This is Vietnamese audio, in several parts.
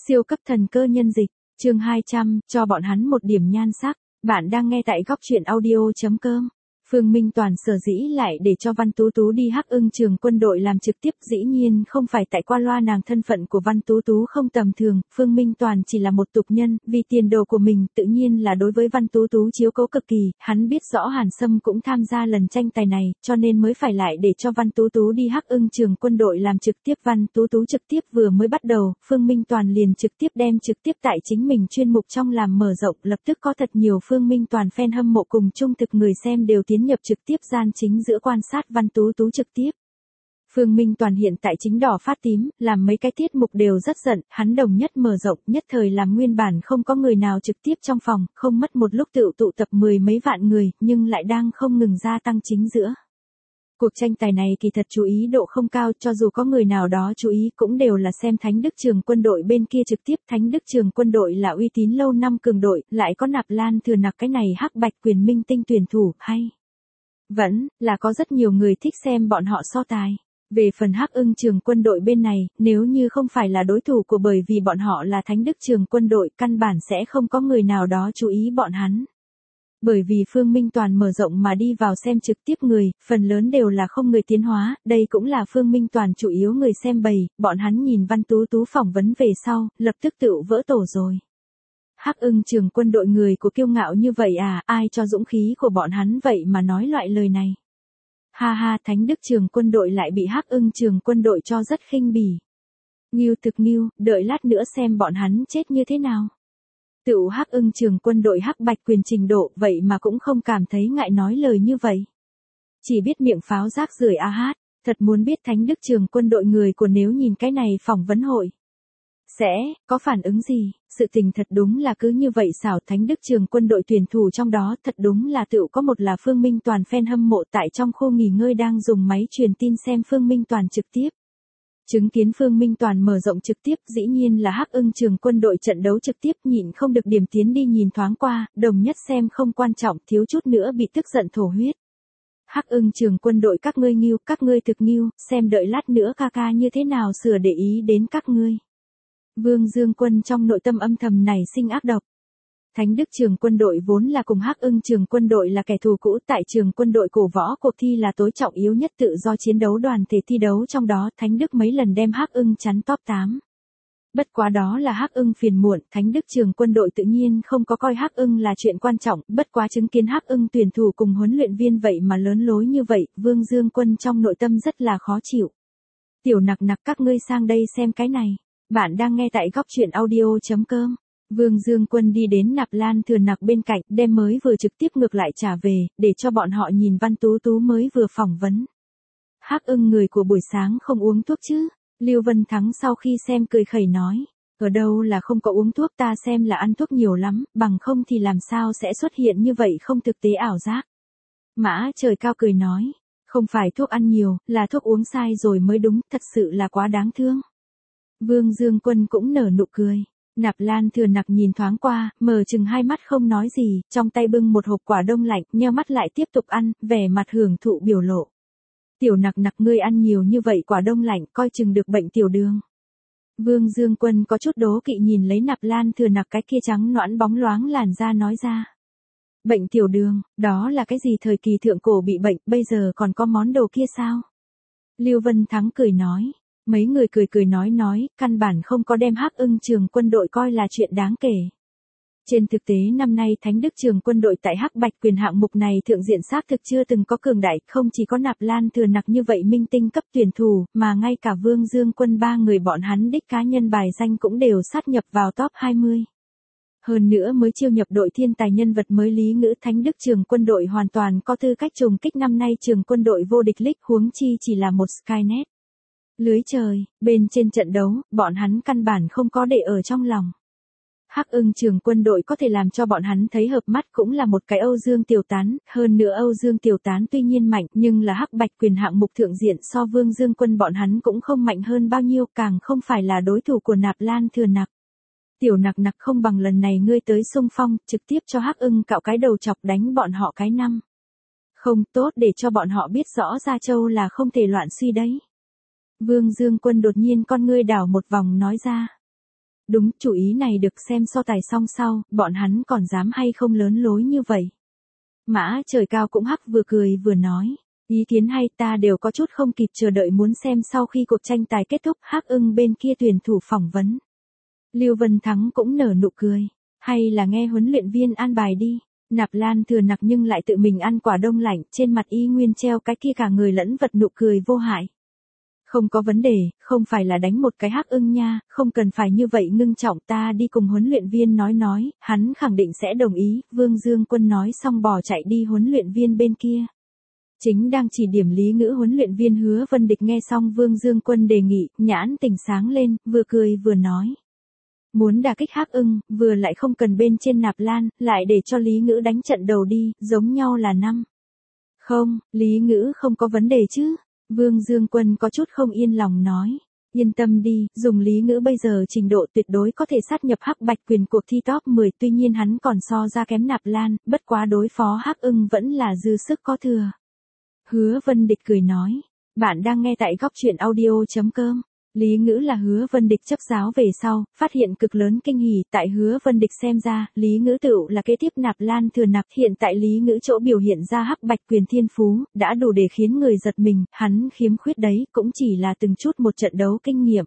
Siêu cấp thần cơ nhân dịch, chương 200, cho bọn hắn một điểm nhan sắc. Bạn đang nghe tại góc truyện audio.com. Phương Minh Toàn sở dĩ lại để cho Văn Tú Tú đi Hắc Ưng Trường Quân đội làm trực tiếp, dĩ nhiên không phải tại qua loa nàng thân phận của Văn Tú Tú không tầm thường, Phương Minh Toàn chỉ là một tục nhân, vì tiền đồ của mình tự nhiên là đối với Văn Tú Tú chiếu cố cực kỳ, hắn biết rõ Hàn Sâm cũng tham gia lần tranh tài này, cho nên mới phải lại để cho Văn Tú Tú đi Hắc Ưng Trường Quân đội làm trực tiếp. Văn Tú Tú trực tiếp vừa mới bắt đầu, Phương Minh Toàn liền trực tiếp đem trực tiếp tại chính mình chuyên mục trong làm mở rộng, lập tức có thật nhiều Phương Minh Toàn fan hâm mộ cùng trung thực người xem đều tiến nhập trực tiếp gian chính giữa quan sát Văn Tú Tú trực tiếp. Phương Minh Toàn hiện tại chính đỏ phát tím, làm mấy cái tiết mục đều rất giận, hắn đồng nhất mở rộng, nhất thời làm nguyên bản không có người nào trực tiếp trong phòng, không mất một lúc tụ tập mười mấy vạn người, nhưng lại đang không ngừng gia tăng chính giữa. Cuộc tranh tài này kỳ thật chú ý độ không cao, cho dù có người nào đó chú ý cũng đều là xem Thánh Đức Trường Quân đội bên kia trực tiếp. Thánh Đức Trường Quân đội là uy tín lâu năm cường đội, lại có Nạp Lan Thừa Nặc cái này hắc bạch quyền minh tinh tuyển thủ, hay vẫn là có rất nhiều người thích xem bọn họ so tài. Về phần Hắc Ưng Trường Quân đội bên này, nếu như không phải là đối thủ của bởi vì bọn họ là Thánh Đức Trường Quân đội, căn bản sẽ không có người nào đó chú ý bọn hắn. Bởi vì Phương Minh Toàn mở rộng mà đi vào xem trực tiếp người, phần lớn đều là không người tiến hóa, đây cũng là Phương Minh Toàn chủ yếu người xem bầy, bọn hắn nhìn Văn Tú Tú phỏng vấn về sau, lập tức tự vỡ tổ rồi. Hắc Ưng Trường Quân đội người của kiêu ngạo như vậy à, ai cho dũng khí của bọn hắn vậy mà nói loại lời này. Ha ha, Thánh Đức Trường Quân đội lại bị Hắc Ưng Trường Quân đội cho rất khinh bỉ. Nghiêu thực nghiêu, đợi lát nữa xem bọn hắn chết như thế nào. Tựu Hắc Ưng Trường Quân đội hắc bạch quyền trình độ, vậy mà cũng không cảm thấy ngại nói lời như vậy. Chỉ biết miệng pháo rác rưởi a hát, thật muốn biết Thánh Đức Trường Quân đội người của nếu nhìn cái này phỏng vấn hội sẽ có phản ứng gì. Sự tình thật đúng là cứ như vậy xảo. Thánh Đức Trường Quân đội tuyển thủ trong đó thật đúng là tựu có một là Phương Minh Toàn fan hâm mộ tại trong khu nghỉ ngơi đang dùng máy truyền tin xem Phương Minh Toàn trực tiếp. Chứng kiến Phương Minh Toàn mở rộng trực tiếp, dĩ nhiên là Hắc Ưng Trường Quân đội trận đấu trực tiếp, nhịn không được điểm tiến đi nhìn thoáng qua, đồng nhất xem không quan trọng, thiếu chút nữa bị tức giận thổ huyết. Hắc Ưng Trường Quân đội các ngươi nghiêu, các ngươi thực nghiêu, xem đợi lát nữa ca ca như thế nào sửa để ý đến các ngươi. Vương Dương Quân trong nội tâm âm thầm nảy sinh ác độc. Thánh Đức Trường Quân đội vốn là cùng Hắc Ưng Trường Quân đội là kẻ thù cũ, tại Trường Quân đội cổ võ cuộc thi là tối trọng yếu nhất tự do chiến đấu đoàn thể thi đấu, trong đó Thánh Đức mấy lần đem Hắc Ưng chắn top 8. Bất quá đó là Hắc Ưng phiền muộn, Thánh Đức Trường Quân đội tự nhiên không có coi Hắc Ưng là chuyện quan trọng, bất quá chứng kiến Hắc Ưng tuyển thủ cùng huấn luyện viên vậy mà lớn lối như vậy, Vương Dương Quân trong nội tâm rất là khó chịu. Tiểu Nặc Nặc, các ngươi sang đây xem cái này. Bạn đang nghe tại góc truyện audio.com. Vương Dương Quân đi đến Nạp Lan Thừa Nặc bên cạnh, đem mới vừa trực tiếp ngược lại trả về, để cho bọn họ nhìn Văn Tú Tú mới vừa phỏng vấn. Hắc Ưng người của buổi sáng không uống thuốc chứ? Lưu Vân Thắng sau khi xem cười khẩy nói. Ở đâu là không có uống thuốc, ta xem là ăn thuốc nhiều lắm, bằng không thì làm sao sẽ xuất hiện như vậy không thực tế ảo giác. Mã Trời Cao cười nói. Không phải thuốc ăn nhiều, là thuốc uống sai rồi mới đúng, thật sự là quá đáng thương. Vương Dương Quân cũng nở nụ cười. Nạp Lan Thừa Nặc nhìn thoáng qua, mở chừng hai mắt không nói gì, trong tay bưng một hộp quả đông lạnh, nheo mắt lại tiếp tục ăn, vẻ mặt hưởng thụ biểu lộ. Tiểu Nặc Nặc, ngươi ăn nhiều như vậy quả đông lạnh, coi chừng được bệnh tiểu đường. Vương Dương Quân có chút đố kỵ nhìn lấy Nạp Lan Thừa Nặc cái kia trắng nõn bóng loáng làn da nói ra. Bệnh tiểu đường, đó là cái gì, thời kỳ thượng cổ bị bệnh, bây giờ còn có món đồ kia sao? Lưu Vân Thắng cười nói. Mấy người cười nói, căn bản không có đem Hắc Ưng Trường Quân đội coi là chuyện đáng kể. Trên thực tế năm nay Thánh Đức Trường Quân đội tại hắc bạch quyền hạng mục này thượng diện xác thực chưa từng có cường đại, không chỉ có Nạp Lan Thừa Nặc như vậy minh tinh cấp tuyển thủ, mà ngay cả Vương Dương Quân ba người bọn hắn đích cá nhân bài danh cũng đều sát nhập vào top 20. Hơn nữa mới chiêu nhập đội thiên tài nhân vật mới Lý Ngữ, Thánh Đức Trường Quân đội hoàn toàn có tư cách trùng kích năm nay Trường Quân đội vô địch League, huống chi chỉ là một Skynet. Lưới trời, bên trên trận đấu, bọn hắn căn bản không có để ở trong lòng. Hắc Ưng Trường Quân đội có thể làm cho bọn hắn thấy hợp mắt cũng là một cái Âu Dương Tiểu Tán, hơn nữa Âu Dương Tiểu Tán tuy nhiên mạnh, nhưng là hắc bạch quyền hạng mục thượng diện so Vương Dương Quân bọn hắn cũng không mạnh hơn bao nhiêu, càng không phải là đối thủ của Nạp Lan Thừa Nặc. Tiểu Nặc Nặc, không bằng lần này ngươi tới xung phong, trực tiếp cho Hắc Ưng cạo cái đầu chọc đánh bọn họ cái năm. Không tốt, để cho bọn họ biết rõ Gia Châu là không thể loạn suy đấy. Vương Dương Quân đột nhiên con ngươi đảo một vòng nói ra. Đúng, chủ ý này được xem so tài song sau, bọn hắn còn dám hay không lớn lối như vậy. Mã Trời Cao cũng hắc vừa cười vừa nói. Ý kiến hay, ta đều có chút không kịp chờ đợi muốn xem sau khi cuộc tranh tài kết thúc Hắc Ưng bên kia tuyển thủ phỏng vấn. Lưu Vân Thắng cũng nở nụ cười. Hay là nghe huấn luyện viên an bài đi. Nạp Lan Thừa Nặc nhưng lại tự mình ăn quả đông lạnh, trên mặt y nguyên treo cái kia cả người lẫn vật nụ cười vô hại. Không có vấn đề, không phải là đánh một cái Hắc Ưng nha, không cần phải như vậy ngưng trọng, ta đi cùng huấn luyện viên nói, hắn khẳng định sẽ đồng ý. Vương Dương Quân nói xong bỏ chạy đi huấn luyện viên bên kia. Chính đang chỉ điểm Lý Ngữ huấn luyện viên Hứa Vân Địch nghe xong Vương Dương Quân đề nghị, nhãn tỉnh sáng lên, vừa cười vừa nói. Muốn đả kích Hắc Ưng, vừa lại không cần bên trên Nạp Lan, lại để cho Lý Ngữ đánh trận đầu đi, giống nhau là năm. Không, Lý Ngữ không có vấn đề chứ. Vương Dương Quân có chút không yên lòng nói. Yên tâm đi, dùng Lý Ngữ bây giờ trình độ tuyệt đối có thể sát nhập Hắc Bạch Quyền cuộc thi top 10, tuy nhiên hắn còn so ra kém Nạp Lan, bất quá đối phó Hắc Ưng vẫn là dư sức có thừa. Hứa Vân Địch cười nói. Bạn đang nghe tại góc truyện audio.com. Lý Ngữ là Hứa Vân Địch chấp giáo về sau, phát hiện cực lớn kinh hỉ, tại Hứa Vân Địch xem ra, Lý Ngữ tựu là kế tiếp Nạp Lan Thừa Nặc, hiện tại Lý Ngữ chỗ biểu hiện ra Hắc Bạch Quyền thiên phú, đã đủ để khiến người giật mình, hắn khiếm khuyết đấy, cũng chỉ là từng chút một trận đấu kinh nghiệm.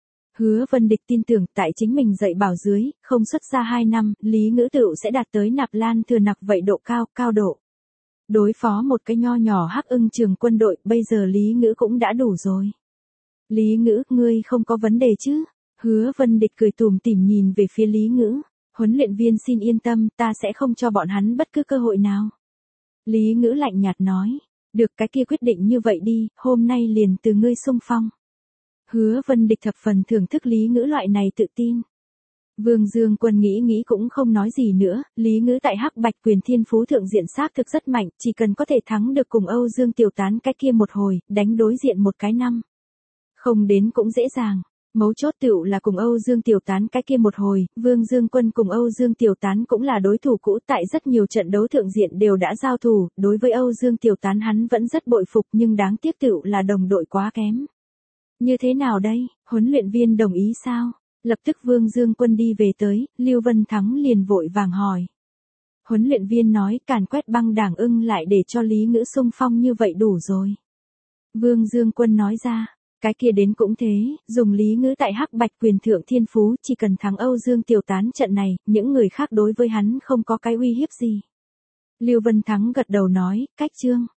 Hứa Vân Địch tin tưởng tại chính mình dạy bảo dưới, không xuất ra 2 năm, Lý Ngữ tựu sẽ đạt tới Nạp Lan Thừa Nặc vậy cao độ. Đối phó một cái nho nhỏ Hắc Ưng trường quân đội, bây giờ Lý Ngữ cũng đã đủ rồi. Lý Ngữ, ngươi không có vấn đề chứ? Hứa Vân Địch cười tủm tỉm nhìn về phía Lý Ngữ. Huấn luyện viên xin yên tâm, ta sẽ không cho bọn hắn bất cứ cơ hội nào. Lý Ngữ lạnh nhạt nói. Được, cái kia quyết định như vậy đi, hôm nay liền từ ngươi xung phong. Hứa Vân Địch thập phần thưởng thức Lý Ngữ loại này tự tin. Vương Dương Quân nghĩ cũng không nói gì nữa, Lý Ngữ tại Hắc Bạch Quyền thiên phú thượng diện xác thực rất mạnh, chỉ cần có thể thắng được cùng Âu Dương Tiểu Tán cái kia một hồi, đánh đối diện một cái năm. Không đến cũng dễ dàng, mấu chốt tựu là cùng Âu Dương Tiểu Tán cái kia một hồi, Vương Dương Quân cùng Âu Dương Tiểu Tán cũng là đối thủ cũ, tại rất nhiều trận đấu thượng diện đều đã giao thủ, đối với Âu Dương Tiểu Tán hắn vẫn rất bội phục nhưng đáng tiếc tựu là đồng đội quá kém. Như thế nào đây, huấn luyện viên đồng ý sao? Lập tức Vương Dương Quân đi về tới, Lưu Vân Thắng liền vội vàng hỏi. Huấn luyện viên nói càn quét băng đảng Ưng lại để cho Lý Ngữ xung phong như vậy đủ rồi. Vương Dương Quân nói ra, cái kia đến cũng thế, dùng Lý Ngữ tại Hắc Bạch Quyền thượng thiên phú chỉ cần thắng Âu Dương Tiểu Tán trận này, những người khác đối với hắn không có cái uy hiếp gì. Lưu Vân Thắng gật đầu nói, cách chương.